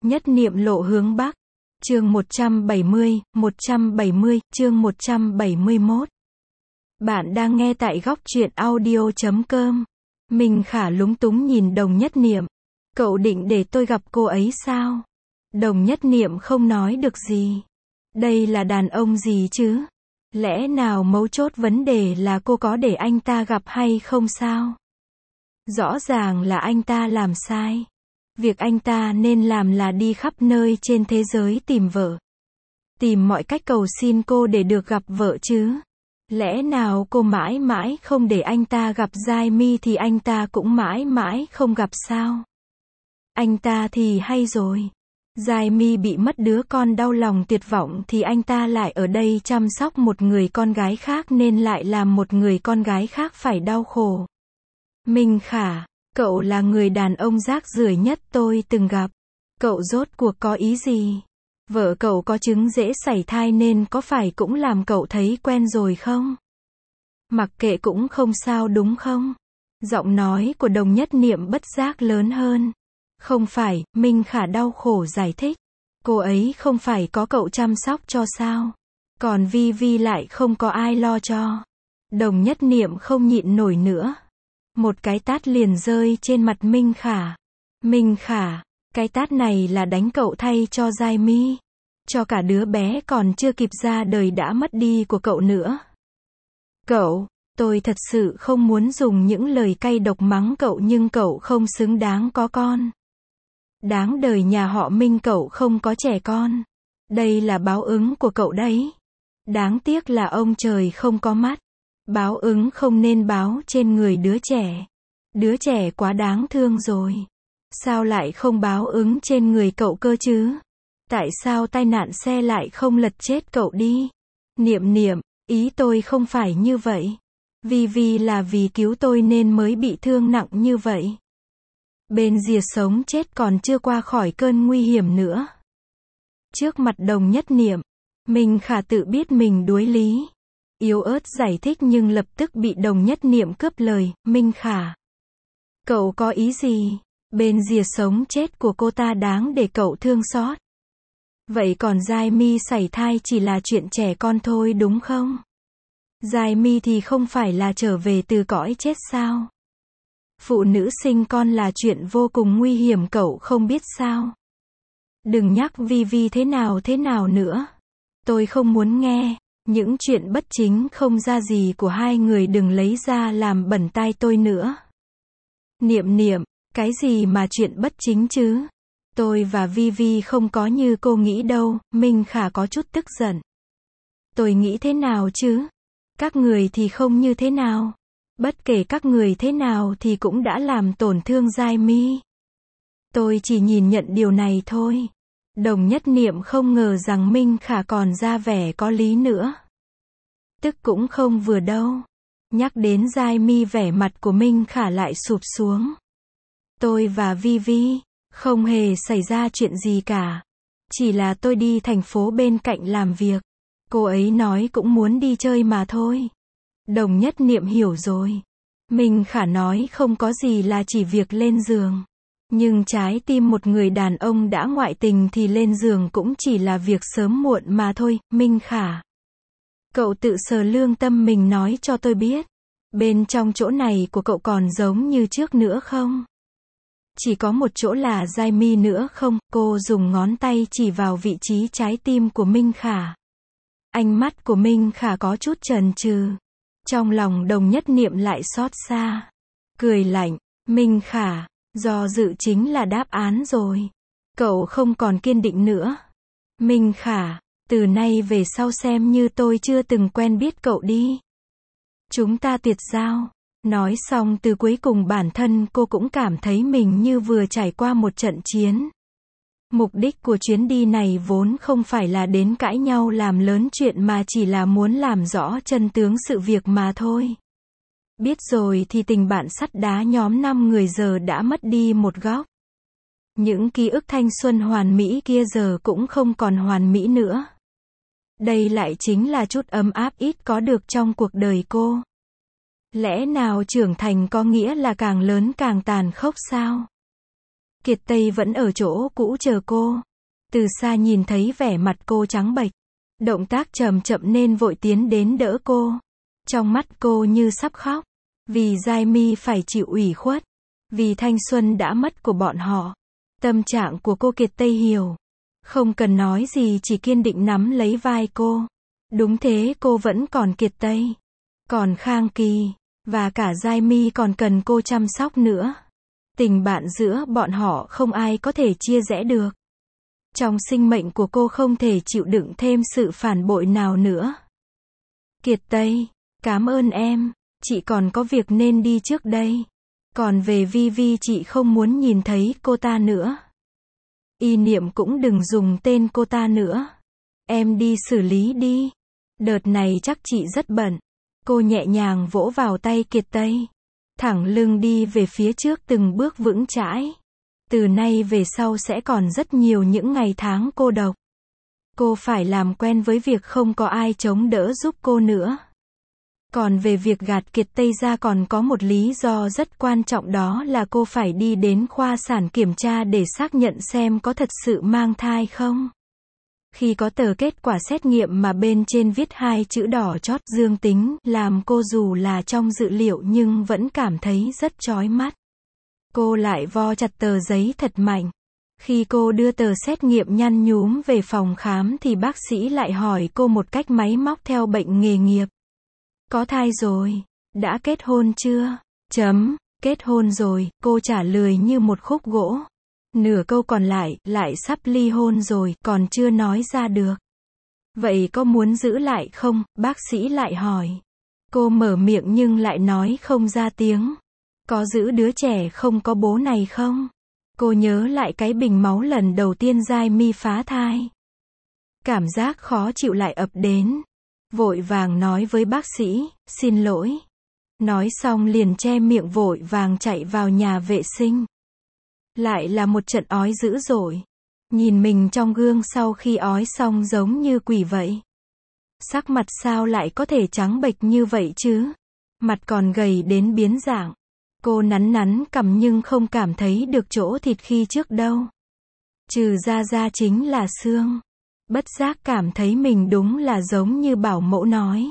Nhất niệm lộ hướng Bắc. Chương 170, chương 171. Bạn đang nghe tại góc truyện audio.com. Minh Khả lúng túng nhìn Đồng Nhất Niệm. Cậu định để tôi gặp cô ấy sao? Đồng Nhất Niệm không nói được gì. Đây là đàn ông gì chứ? Lẽ nào mấu chốt vấn đề là cô có để anh ta gặp hay không sao? Rõ ràng là anh ta làm sai. Việc anh ta nên làm là đi khắp nơi trên thế giới tìm vợ. Tìm mọi cách cầu xin cô để được gặp vợ chứ. Lẽ nào cô mãi mãi không để anh ta gặp Giai Mi thì anh ta cũng mãi mãi không gặp sao? Anh ta thì hay rồi. Giai Mi bị mất đứa con đau lòng tuyệt vọng thì anh ta lại ở đây chăm sóc một người con gái khác nên lại làm một người con gái khác phải đau khổ. Minh Khả, cậu là người đàn ông rác rưởi nhất tôi từng gặp. Cậu rốt cuộc có ý gì? Vợ cậu có chứng dễ sảy thai nên có phải cũng làm cậu thấy quen rồi không? Mặc kệ cũng không sao đúng không? Giọng nói của Đồng Nhất Niệm bất giác lớn hơn. Không phải, Minh Khả đau khổ giải thích. Cô ấy không phải có cậu chăm sóc cho sao? Còn Vi Vi lại không có ai lo cho. Đồng Nhất Niệm không nhịn nổi nữa. Một cái tát liền rơi trên mặt Minh Khả. Minh Khả, cái tát này là đánh cậu thay cho Giai Mi. Cho cả đứa bé còn chưa kịp ra đời đã mất đi của cậu nữa. Cậu, tôi thật sự không muốn dùng những lời cay độc mắng cậu nhưng cậu không xứng đáng có con. Đáng đời nhà họ Minh cậu không có trẻ con. Đây là báo ứng của cậu đấy. Đáng tiếc là ông trời không có mắt. Báo ứng không nên báo trên người đứa trẻ. Đứa trẻ quá đáng thương rồi. Sao lại không báo ứng trên người cậu cơ chứ? Tại sao tai nạn xe lại không lật chết cậu đi? Niệm Niệm, ý tôi không phải như vậy. Vì là vì cứu tôi nên mới bị thương nặng như vậy. Bên rìa sống chết còn chưa qua khỏi cơn nguy hiểm nữa. Trước mặt Đồng Nhất Niệm, Minh Khả tự biết mình đuối lý. Yếu ớt giải thích nhưng lập tức bị Đồng Nhất Niệm cướp lời. Minh Khả, cậu có ý gì? Bên rìa sống chết của cô ta đáng để cậu thương xót. Vậy còn Giai Mi sảy thai chỉ là chuyện trẻ con thôi đúng không? Giai Mi thì không phải là trở về từ cõi chết sao? Phụ nữ sinh con là chuyện vô cùng nguy hiểm cậu không biết sao? Đừng nhắc Vi thế nào nữa. Tôi không muốn nghe. Những chuyện bất chính không ra gì của hai người đừng lấy ra làm bẩn tai tôi nữa. Niệm Niệm, cái gì mà chuyện bất chính chứ? Tôi và Vi không có như cô nghĩ đâu. Minh Khả có chút tức giận. Tôi nghĩ thế nào chứ? Các người thì không như thế nào? Bất kể các người thế nào thì cũng đã làm tổn thương Giai Mi. Tôi chỉ nhìn nhận điều này thôi. Đồng Nhất Niệm không ngờ rằng Minh Khả còn ra vẻ có lý nữa. Tức cũng không vừa đâu. Nhắc đến Giai Mi vẻ mặt của Minh Khả lại sụp xuống. Tôi và Vi không hề xảy ra chuyện gì cả. Chỉ là tôi đi thành phố bên cạnh làm việc. Cô ấy nói cũng muốn đi chơi mà thôi. Đồng Nhất Niệm hiểu rồi. Minh Khả nói không có gì là chỉ việc lên giường. Nhưng trái tim một người đàn ông đã ngoại tình thì lên giường cũng chỉ là việc sớm muộn mà thôi. Minh Khả, cậu tự sờ lương tâm mình nói cho tôi biết. Bên trong chỗ này của cậu còn giống như trước nữa không? Chỉ có một chỗ là Giai Mi nữa không? Cô dùng ngón tay chỉ vào vị trí trái tim của Minh Khả. Ánh mắt của Minh Khả có chút chần chừ. Trong lòng Đồng Nhất Niệm lại xót xa. Cười lạnh. Minh Khả, do dự chính là đáp án rồi. Cậu không còn kiên định nữa. Minh Khả, từ nay về sau xem như tôi chưa từng quen biết cậu đi. Chúng ta tuyệt giao. Nói xong từ cuối cùng bản thân cô cũng cảm thấy mình như vừa trải qua một trận chiến. Mục đích của chuyến đi này vốn không phải là đến cãi nhau làm lớn chuyện mà chỉ là muốn làm rõ chân tướng sự việc mà thôi. Biết rồi thì tình bạn sắt đá nhóm 5 người giờ đã mất đi một góc. Những ký ức thanh xuân hoàn mỹ kia giờ cũng không còn hoàn mỹ nữa. Đây lại chính là chút ấm áp ít có được trong cuộc đời cô. Lẽ nào trưởng thành có nghĩa là càng lớn càng tàn khốc sao? Kiệt Tây vẫn ở chỗ cũ chờ cô. Từ xa nhìn thấy vẻ mặt cô trắng bệch, động tác chậm chậm nên vội tiến đến đỡ cô. Trong mắt cô như sắp khóc, vì Giai Mi phải chịu ủy khuất, vì thanh xuân đã mất của bọn họ. Tâm trạng của cô Kiệt Tây hiểu, không cần nói gì chỉ kiên định nắm lấy vai cô. Đúng thế, cô vẫn còn Kiệt Tây, còn Khang Kỳ, và cả Giai Mi còn cần cô chăm sóc nữa. Tình bạn giữa bọn họ không ai có thể chia rẽ được. Trong sinh mệnh của cô không thể chịu đựng thêm sự phản bội nào nữa. Kiệt Tây, cảm ơn em, chị còn có việc nên đi trước đây. Còn về Vi Vi chị không muốn nhìn thấy cô ta nữa. Y Niệm cũng đừng dùng tên cô ta nữa. Em đi xử lý đi. Đợt này chắc chị rất bận. Cô nhẹ nhàng vỗ vào tay Kiệt Tây. Thẳng lưng đi về phía trước từng bước vững chãi. Từ nay về sau sẽ còn rất nhiều những ngày tháng cô độc. Cô phải làm quen với việc không có ai chống đỡ giúp cô nữa. Còn về việc gạt Kiệt Tây ra còn có một lý do rất quan trọng, đó là cô phải đi đến khoa sản kiểm tra để xác nhận xem có thật sự mang thai không. Khi có tờ kết quả xét nghiệm mà bên trên viết 2 chữ đỏ chót dương tính, làm cô dù là trong dự liệu nhưng vẫn cảm thấy rất chói mắt. Cô lại vo chặt tờ giấy thật mạnh. Khi cô đưa tờ xét nghiệm nhăn nhúm về phòng khám thì bác sĩ lại hỏi cô một cách máy móc theo bệnh nghề nghiệp. Có thai rồi, đã kết hôn chưa? Kết hôn rồi, cô trả lời như một khúc gỗ. Nửa câu còn lại sắp ly hôn rồi, còn chưa nói ra được. Vậy có muốn giữ lại không? Bác sĩ lại hỏi. Cô mở miệng nhưng lại nói không ra tiếng. Có giữ đứa trẻ không có bố này không? Cô nhớ lại cái bình máu lần đầu tiên Giai Mi phá thai. Cảm giác khó chịu lại ập đến. Vội vàng nói với bác sĩ, xin lỗi. Nói xong liền che miệng vội vàng chạy vào nhà vệ sinh. Lại là một trận ói dữ dội. Nhìn mình trong gương sau khi ói xong giống như quỷ vậy. Sắc mặt sao lại có thể trắng bệch như vậy chứ? Mặt còn gầy đến biến dạng. Cô nắn cằm nhưng không cảm thấy được chỗ thịt khi trước đâu. Trừ ra chính là xương. Bất giác cảm thấy mình đúng là giống như bảo mẫu nói.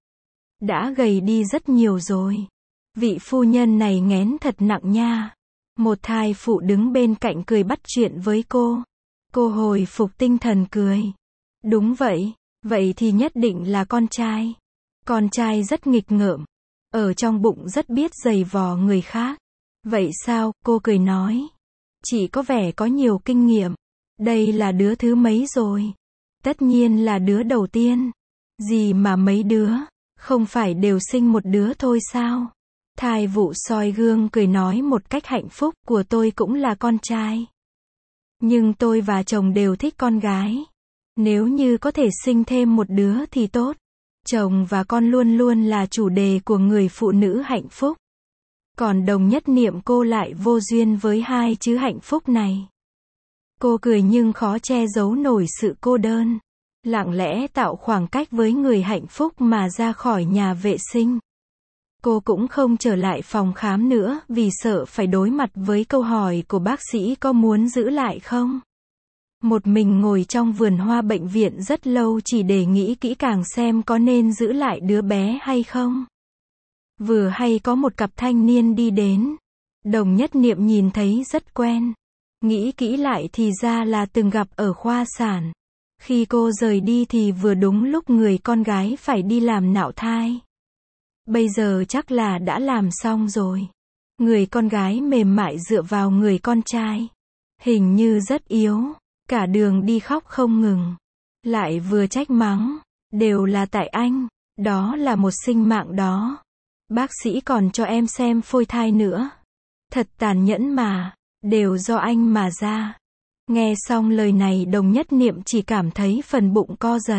Đã gầy đi rất nhiều rồi. Vị phu nhân này nghén thật nặng nha. Một thai phụ đứng bên cạnh cười bắt chuyện với cô. Cô hồi phục tinh thần cười. Đúng vậy, vậy thì nhất định là con trai. Con trai rất nghịch ngợm. Ở trong bụng rất biết giày vò người khác. Vậy sao? Cô cười nói. Chị có vẻ có nhiều kinh nghiệm. Đây là đứa thứ mấy rồi? Tất nhiên là đứa đầu tiên. Gì mà mấy đứa? Không phải đều sinh một đứa thôi sao? Thai vụ soi gương cười nói một cách hạnh phúc, của tôi cũng là con trai. Nhưng tôi và chồng đều thích con gái. Nếu như có thể sinh thêm một đứa thì tốt. Chồng và con luôn luôn là chủ đề của người phụ nữ hạnh phúc. Còn Đồng Nhất Niệm cô lại vô duyên với 2 chữ hạnh phúc này. Cô cười nhưng khó che giấu nổi sự cô đơn. Lặng lẽ tạo khoảng cách với người hạnh phúc mà ra khỏi nhà vệ sinh. Cô cũng không trở lại phòng khám nữa vì sợ phải đối mặt với câu hỏi của bác sĩ có muốn giữ lại không. Một mình ngồi trong vườn hoa bệnh viện rất lâu chỉ để nghĩ kỹ càng xem có nên giữ lại đứa bé hay không. Vừa hay có một cặp thanh niên đi đến. Đồng Nhất Niệm nhìn thấy rất quen. Nghĩ kỹ lại thì ra là từng gặp ở khoa sản. Khi cô rời đi thì vừa đúng lúc người con gái phải đi làm nạo thai. Bây giờ chắc là đã làm xong rồi. Người con gái mềm mại dựa vào người con trai. Hình như rất yếu. Cả đường đi khóc không ngừng. Lại vừa trách mắng. Đều là tại anh. Đó là một sinh mạng đó. Bác sĩ còn cho em xem phôi thai nữa. Thật tàn nhẫn mà. Đều do anh mà ra. Nghe xong lời này Đồng Nhất Niệm chỉ cảm thấy phần bụng co giật.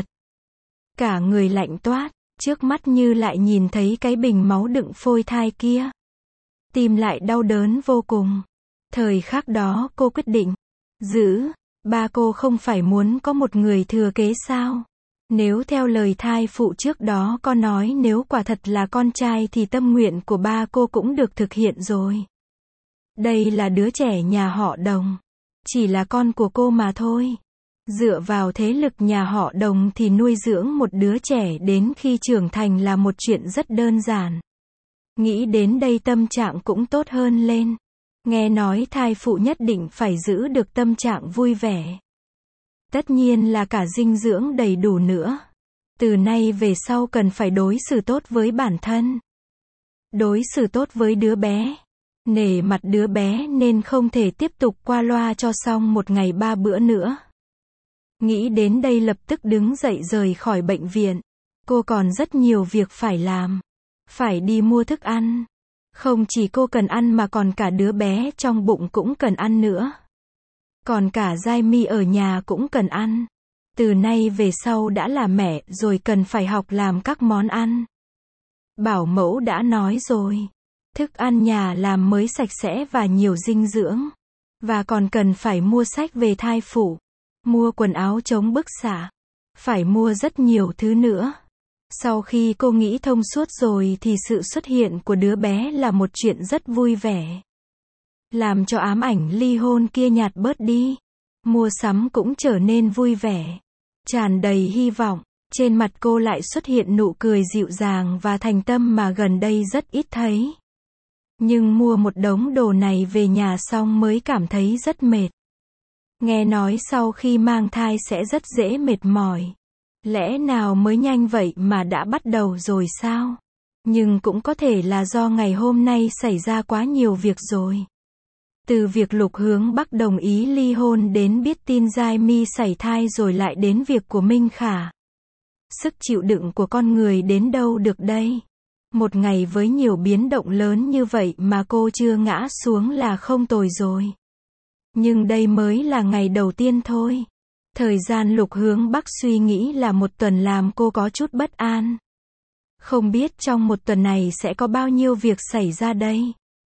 Cả người lạnh toát. Trước mắt như lại nhìn thấy cái bình máu đựng phôi thai kia. Tim lại đau đớn vô cùng. Thời khắc đó cô quyết định. Giữ. Ba cô không phải muốn có một người thừa kế sao? Nếu theo lời thai phụ trước đó có nói nếu quả thật là con trai thì tâm nguyện của ba cô cũng được thực hiện rồi. Đây là đứa trẻ nhà họ Đồng. Chỉ là con của cô mà thôi. Dựa vào thế lực nhà họ Đồng thì nuôi dưỡng một đứa trẻ đến khi trưởng thành là một chuyện rất đơn giản. Nghĩ đến đây tâm trạng cũng tốt hơn lên. Nghe nói thai phụ nhất định phải giữ được tâm trạng vui vẻ. Tất nhiên là cả dinh dưỡng đầy đủ nữa. Từ nay về sau cần phải đối xử tốt với bản thân. Đối xử tốt với đứa bé. Nể mặt đứa bé nên không thể tiếp tục qua loa cho xong một ngày 3 bữa nữa. Nghĩ đến đây lập tức đứng dậy rời khỏi bệnh viện. Cô còn rất nhiều việc phải làm. Phải đi mua thức ăn. Không chỉ cô cần ăn mà còn cả đứa bé trong bụng cũng cần ăn nữa. Còn cả Giai Mi ở nhà cũng cần ăn. Từ nay về sau đã là mẹ rồi cần phải học làm các món ăn. Bảo mẫu đã nói rồi. Thức ăn nhà làm mới sạch sẽ và nhiều dinh dưỡng. Và còn cần phải mua sách về thai phụ. Mua quần áo chống bức xạ. Phải mua rất nhiều thứ nữa. Sau khi cô nghĩ thông suốt rồi thì sự xuất hiện của đứa bé là một chuyện rất vui vẻ. Làm cho ám ảnh ly hôn kia nhạt bớt đi. Mua sắm cũng trở nên vui vẻ. Tràn đầy hy vọng. Trên mặt cô lại xuất hiện nụ cười dịu dàng và thành tâm mà gần đây rất ít thấy. Nhưng mua một đống đồ này về nhà xong mới cảm thấy rất mệt. Nghe nói sau khi mang thai sẽ rất dễ mệt mỏi. Lẽ nào mới nhanh vậy mà đã bắt đầu rồi sao? Nhưng cũng có thể là do ngày hôm nay xảy ra quá nhiều việc rồi. Từ việc Lục Hướng Bắc đồng ý ly hôn đến biết tin Giai Mi sảy thai rồi lại đến việc của Minh Khả. Sức chịu đựng của con người đến đâu được đây? Một ngày với nhiều biến động lớn như vậy mà cô chưa ngã xuống là không tồi rồi. Nhưng đây mới là ngày đầu tiên thôi. Thời gian Lục Hướng Bắc suy nghĩ là một tuần làm cô có chút bất an. Không biết trong một tuần này sẽ có bao nhiêu việc xảy ra đây?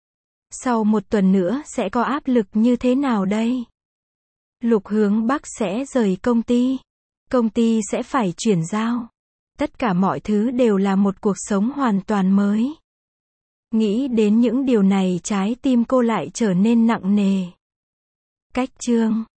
Sau một tuần nữa sẽ có áp lực như thế nào đây? Lục Hướng Bắc sẽ rời công ty. Công ty sẽ phải chuyển giao. Tất cả mọi thứ đều là một cuộc sống hoàn toàn mới. Nghĩ đến những điều này trái tim cô lại trở nên nặng nề. Cách chương